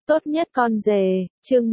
Tốt nhất con rể, chương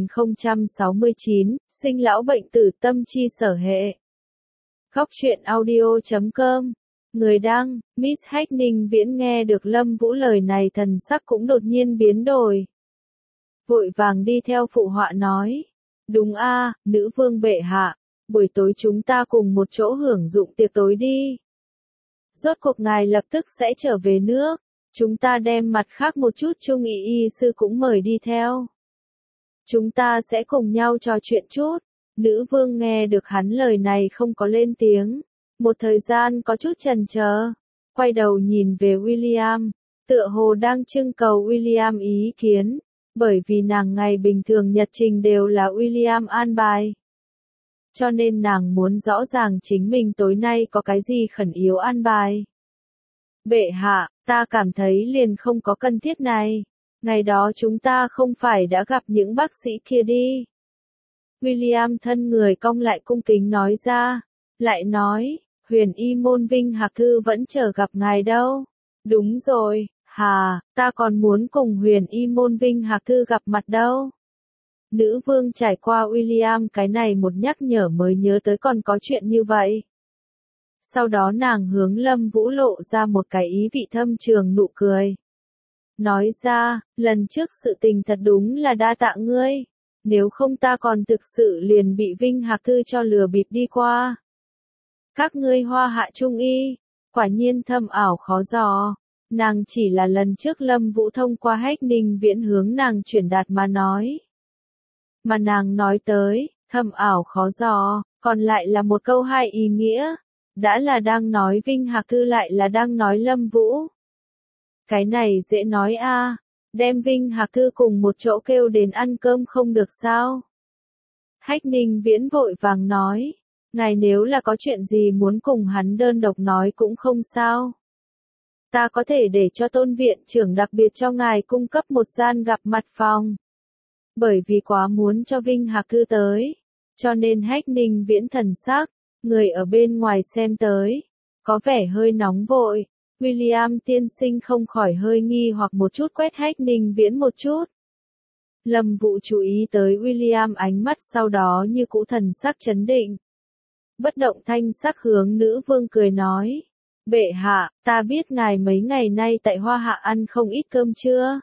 1069, sinh lão bệnh tử tâm chi sở hệ. Góc truyện audio.com. Người đăng, Miss Hách Ninh Viễn nghe được Lâm Vũ lời này thần sắc cũng đột nhiên biến đổi. Vội vàng đi theo phụ họa nói. Đúng a, nữ vương bệ hạ, buổi tối chúng ta cùng một chỗ hưởng dụng tiệc tối đi. Rốt cuộc ngài lập tức sẽ trở về nước. Chúng ta đem mặt khác một chút Trung y sư cũng mời đi theo. Chúng ta sẽ cùng nhau trò chuyện chút. Nữ vương nghe được hắn lời này không có lên tiếng. Một thời gian có chút chần chờ. Quay đầu nhìn về William. Tựa hồ đang trưng cầu William ý kiến. Bởi vì nàng ngày bình thường nhật trình đều là William an bài. Cho nên nàng muốn rõ ràng chính mình tối nay có cái gì khẩn yếu an bài. Bệ hạ, ta cảm thấy liền không có cần thiết này. Ngày đó chúng ta không phải đã gặp những bác sĩ kia đi. William thân người cong lại cung kính nói ra. Lại nói, huyền y môn Vinh Hạc Thư vẫn chờ gặp ngài đâu. Đúng rồi, ta còn muốn cùng huyền y môn Vinh Hạc Thư gặp mặt đâu. Nữ vương trải qua William cái này một nhắc nhở mới nhớ tới còn có chuyện như vậy. Sau đó nàng hướng Lâm Vũ lộ ra một cái ý vị thâm trường nụ cười. Nói ra, lần trước sự tình thật đúng là đa tạ ngươi. Nếu không ta còn thực sự liền bị Vinh Hạc Thư cho lừa bịp đi qua. Các ngươi Hoa Hạ Trung y, quả nhiên thâm ảo khó dò. Nàng chỉ là lần trước Lâm Vũ thông qua Hách Ninh Viễn hướng nàng truyền đạt mà nói. Mà nàng nói tới, thâm ảo khó dò, còn lại là một câu hai ý nghĩa. Đã là đang nói Vinh Hạc Thư lại là đang nói Lâm Vũ. Cái này dễ nói a, đem Vinh Hạc Thư cùng một chỗ kêu đến ăn cơm không được sao? Hách Ninh Viễn vội vàng nói, ngài nếu là có chuyện gì muốn cùng hắn đơn độc nói cũng không sao. Ta có thể để cho tôn viện trưởng đặc biệt cho ngài cung cấp một gian gặp mặt phòng. Bởi vì quá muốn cho Vinh Hạc Thư tới, cho nên Hách Ninh Viễn thần sắc. Người ở bên ngoài xem tới, có vẻ hơi nóng vội. William tiên sinh không khỏi hơi nghi hoặc một chút quét Hách Ninh Viễn một chút. Lâm Vũ chú ý tới William ánh mắt sau đó như cũ thần sắc chấn định. Bất động thanh sắc hướng nữ vương cười nói. Bệ hạ, ta biết ngài mấy ngày nay tại Hoa Hạ ăn không ít cơm chưa?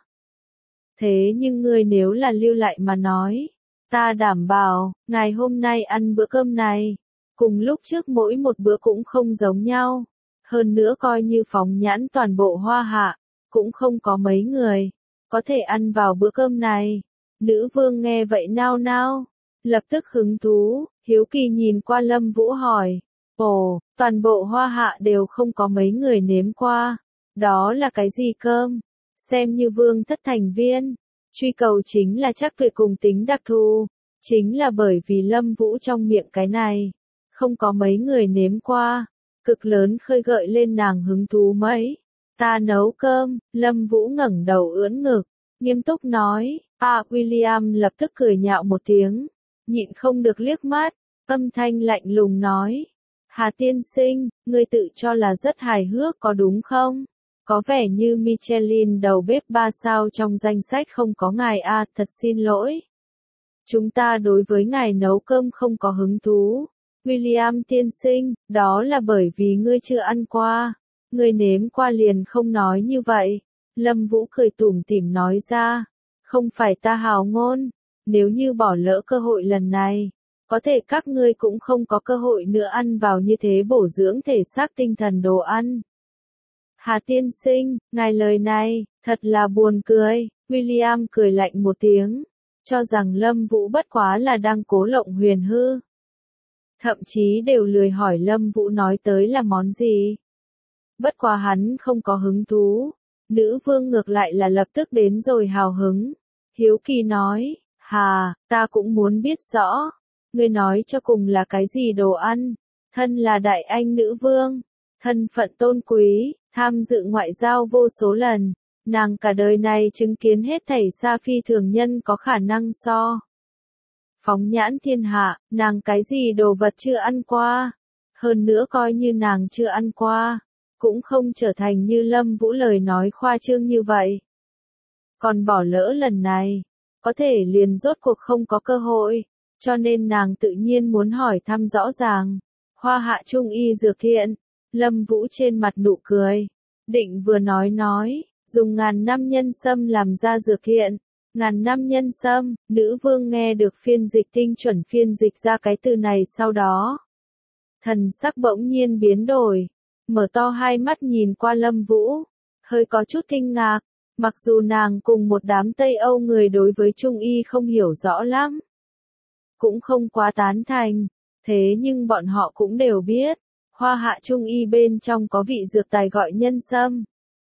Thế nhưng ngươi nếu là lưu lại mà nói, ta đảm bảo, ngài hôm nay ăn bữa cơm này. Cùng lúc trước mỗi một bữa cũng không giống nhau. Hơn nữa coi như phóng nhãn toàn bộ Hoa Hạ, cũng không có mấy người có thể ăn vào bữa cơm này. Nữ vương nghe vậy nao nao, lập tức hứng thú, hiếu kỳ nhìn qua Lâm Vũ hỏi. Ồ, toàn bộ Hoa Hạ đều không có mấy người nếm qua. Đó là cái gì cơm? Xem như vương thất thành viên. Truy cầu chính là chắc tuyệt cùng tính đặc thù. Chính là bởi vì Lâm Vũ trong miệng cái này. Không có mấy người nếm qua, cực lớn khơi gợi lên nàng hứng thú mấy. Ta nấu cơm, Lâm Vũ ngẩng đầu ưỡn ngực, nghiêm túc nói. William lập tức cười nhạo một tiếng, nhịn không được liếc mắt, âm thanh lạnh lùng nói. Hà tiên sinh, ngươi tự cho là rất hài hước có đúng không? Có vẻ như Michelin đầu bếp 3 sao trong danh sách không có ngài thật xin lỗi. Chúng ta đối với ngài nấu cơm không có hứng thú. William tiên sinh, đó là bởi vì ngươi chưa ăn qua. Ngươi nếm qua liền không nói như vậy. Lâm Vũ cười tủm tỉm nói ra. Không phải ta hào ngôn. Nếu như bỏ lỡ cơ hội lần này, có thể các ngươi cũng không có cơ hội nữa ăn vào như thế bổ dưỡng thể xác tinh thần đồ ăn. Hà tiên sinh, ngài lời này, thật là buồn cười. William cười lạnh một tiếng, cho rằng Lâm Vũ bất quá là đang cố lộng huyền hư. Thậm chí đều lười hỏi Lâm Vũ nói tới là món gì. Bất quá hắn không có hứng thú. Nữ vương ngược lại là lập tức đến rồi hào hứng. Hiếu kỳ nói, ta cũng muốn biết rõ. Ngươi nói cho cùng là cái gì đồ ăn. Thân là đại anh nữ vương. Thân phận tôn quý, tham dự ngoại giao vô số lần. Nàng cả đời này chứng kiến hết thảy xa phi thường nhân có khả năng so. Phóng nhãn thiên hạ, nàng cái gì đồ vật chưa ăn qua. Hơn nữa coi như nàng chưa ăn qua, cũng không trở thành như Lâm Vũ lời nói khoa trương như vậy. còn bỏ lỡ lần này, có thể liền rốt cuộc không có cơ hội, cho nên nàng tự nhiên muốn hỏi thăm rõ ràng. Hoa Hạ Trung y dược thiện, Lâm Vũ trên mặt nụ cười, định vừa nói, dùng 1000 năm nhân sâm làm ra dược thiện. 1000 năm nhân sâm, nữ vương nghe được phiên dịch tinh chuẩn phiên dịch ra cái từ này sau đó. Thần sắc bỗng nhiên biến đổi, mở to hai mắt nhìn qua Lâm Vũ, hơi có chút kinh ngạc, mặc dù nàng cùng một đám Tây Âu người đối với Trung y không hiểu rõ lắm, cũng không quá tán thành, thế nhưng bọn họ cũng đều biết, Hoa Hạ Trung y bên trong có vị dược tài gọi nhân sâm.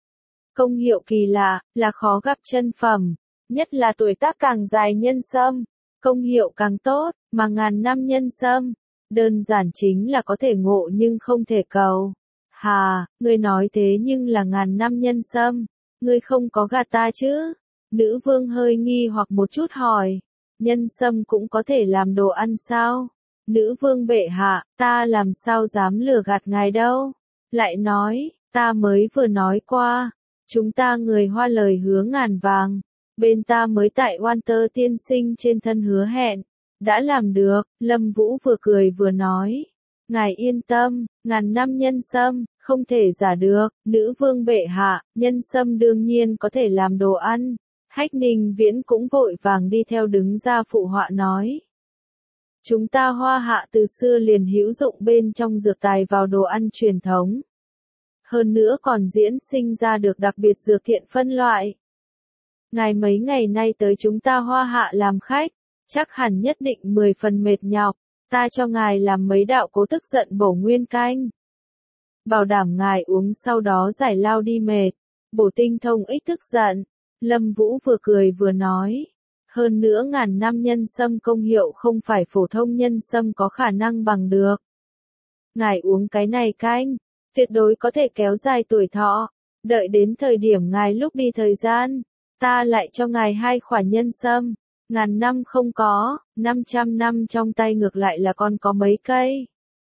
Công hiệu kỳ lạ, là khó gặp chân phẩm, nhất là tuổi tác càng dài nhân sâm, công hiệu càng tốt, mà 1000 năm nhân sâm, đơn giản chính là có thể ngộ nhưng không thể cầu. Hà, ngươi nói thế nhưng là 1000 năm nhân sâm, ngươi không có gạt ta chứ? Nữ vương hơi nghi hoặc một chút hỏi, nhân sâm cũng có thể làm đồ ăn sao? Nữ vương bệ hạ, ta làm sao dám lừa gạt ngài đâu? Lại nói, ta mới vừa nói qua, chúng ta người Hoa lời hứa ngàn vàng, bên ta mới tại Walter tiên sinh trên thân hứa hẹn, đã làm được. Lâm Vũ vừa cười vừa nói, ngài yên tâm, 1000 năm nhân sâm, không thể giả được. Nữ vương bệ hạ, nhân sâm đương nhiên có thể làm đồ ăn. Hách Ninh Viễn cũng vội vàng đi theo đứng ra phụ họa nói, chúng ta Hoa Hạ từ xưa liền hữu dụng bên trong dược tài vào đồ ăn truyền thống. Hơn nữa còn diễn sinh ra được đặc biệt dược thiện phân loại. Ngài mấy ngày nay tới chúng ta Hoa Hạ làm khách, chắc hẳn nhất định 10 phần mệt nhọc, ta cho ngài làm mấy đạo cố tức giận bổ nguyên canh. Bảo đảm ngài uống sau đó giải lao đi mệt, bổ tinh thông ích tức giận. Lâm Vũ vừa cười vừa nói, hơn nữa 1000 năm nhân sâm công hiệu không phải phổ thông nhân sâm có khả năng bằng được. Ngài uống cái này canh, tuyệt đối có thể kéo dài tuổi thọ, đợi đến thời điểm ngài lúc đi thời gian, ta lại cho ngài 2 khỏa nhân sâm, 1000 năm không có, 500 năm trong tay ngược lại là còn có mấy cây.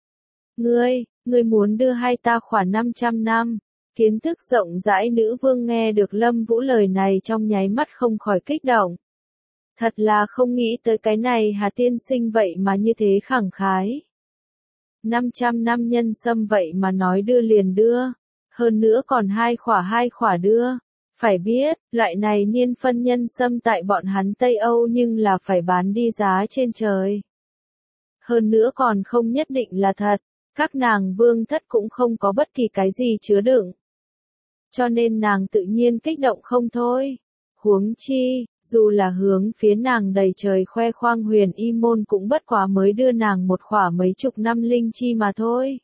Ngươi muốn đưa hai ta khỏa 500 năm. Kiến thức rộng rãi nữ vương nghe được Lâm Vũ lời này trong nháy mắt không khỏi kích động. Thật là không nghĩ tới cái này Hà tiên sinh vậy mà như thế khẳng khái. 500 năm nhân sâm vậy mà nói đưa liền đưa, hơn nữa còn 2 khỏa đưa. Phải biết, loại này niên phân nhân sâm tại bọn hắn Tây Âu nhưng là phải bán đi giá trên trời. Hơn nữa còn không nhất định là thật, các nàng vương thất cũng không có bất kỳ cái gì chứa đựng. Cho nên nàng tự nhiên kích động không thôi. Huống chi, dù là hướng phía nàng đầy trời khoe khoang Huyền Y môn cũng bất quá mới đưa nàng một khỏa mấy chục năm linh chi mà thôi.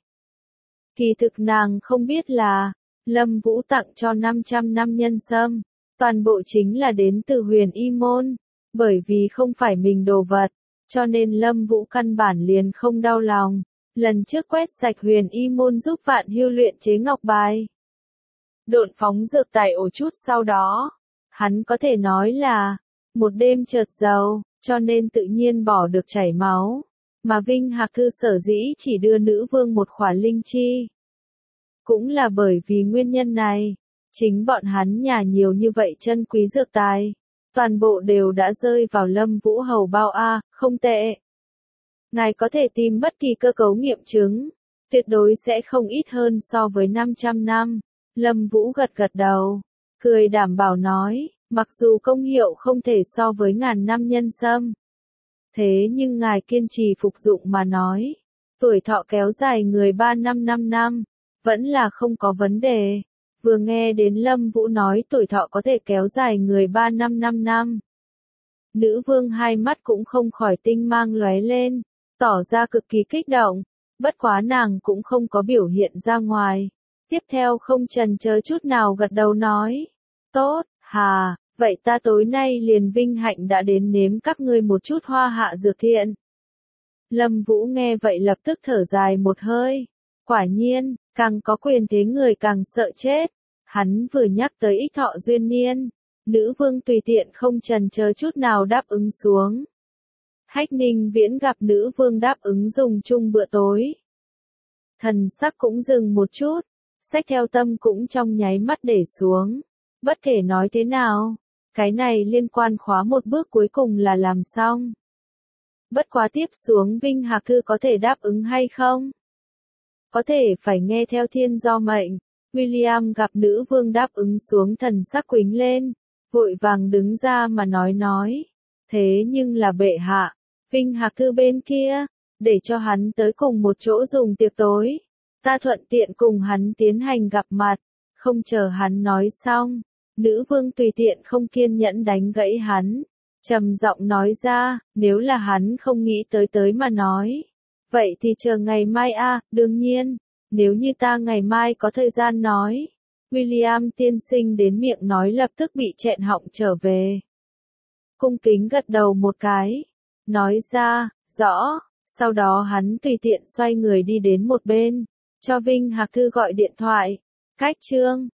Kỳ thực nàng không biết là, Lâm Vũ tặng cho 500 năm nhân sâm, toàn bộ chính là đến từ Huyền Y môn, bởi vì không phải mình đồ vật, cho nên Lâm Vũ căn bản liền không đau lòng. Lần trước quét sạch Huyền Y môn giúp Vạn Hưu luyện chế ngọc bài, độn phóng dược tài ổ chút sau đó, hắn có thể nói là một đêm chợt giàu, cho nên tự nhiên bỏ được chảy máu, mà Vinh Hạc Thư sở dĩ chỉ đưa nữ vương một khỏa linh chi. Cũng là bởi vì nguyên nhân này, chính bọn hắn nhà nhiều như vậy chân quý dược tài, toàn bộ đều đã rơi vào Lâm Vũ hầu bao a, không tệ. Ngài có thể tìm bất kỳ cơ cấu nghiệm chứng, tuyệt đối sẽ không ít hơn so với 500 năm. Lâm Vũ gật gật đầu, cười đảm bảo nói, mặc dù công hiệu không thể so với 1000 năm nhân sâm. Thế nhưng ngài kiên trì phục dụng mà nói, tuổi thọ kéo dài người 3 năm 5 năm, vẫn là không có vấn đề. Vừa nghe đến Lâm Vũ nói tuổi thọ có thể kéo dài người 3 năm 5 năm. Nữ vương hai mắt cũng không khỏi tinh mang lóe lên, tỏ ra cực kỳ kích động, bất quá nàng cũng không có biểu hiện ra ngoài. Tiếp theo không chần chờ chút nào gật đầu nói, tốt, hà, vậy ta tối nay liền vinh hạnh đã đến nếm các ngươi một chút Hoa Hạ dược thiện. Lâm Vũ nghe vậy lập tức thở dài một hơi, quả nhiên, càng có quyền thế người càng sợ chết. Hắn vừa nhắc tới ích thọ duyên niên, nữ vương tùy tiện không chần chờ chút nào đáp ứng xuống. Hách Ninh Viễn gặp nữ vương đáp ứng dùng chung bữa tối, thần sắc cũng dừng một chút, xách theo tâm cũng trong nháy mắt để xuống. Bất kể nói thế nào, Cái này liên quan khóa một bước cuối cùng là làm xong. Bất quá tiếp xuống Vinh Hạc Thư có thể đáp ứng hay không? Có thể phải nghe theo thiên do mệnh. William gặp nữ vương đáp ứng xuống thần sắc quính lên, vội vàng đứng ra mà nói. Thế nhưng là bệ hạ, Vinh Hạc Thư bên kia, để cho hắn tới cùng một chỗ dùng tiệc tối. Ta thuận tiện cùng hắn tiến hành gặp mặt, không chờ hắn nói xong. Nữ vương tùy tiện không kiên nhẫn đánh gãy hắn, trầm giọng nói ra, nếu là hắn không nghĩ tới mà nói. Vậy thì chờ ngày mai đương nhiên, nếu như ta ngày mai có thời gian nói. William tiên sinh đến miệng nói lập tức bị nghẹn họng trở về. Cung kính gật đầu một cái, nói ra, rõ, sau đó hắn tùy tiện xoay người đi đến một bên, cho Vinh Hạc Thư gọi điện thoại. Cách chương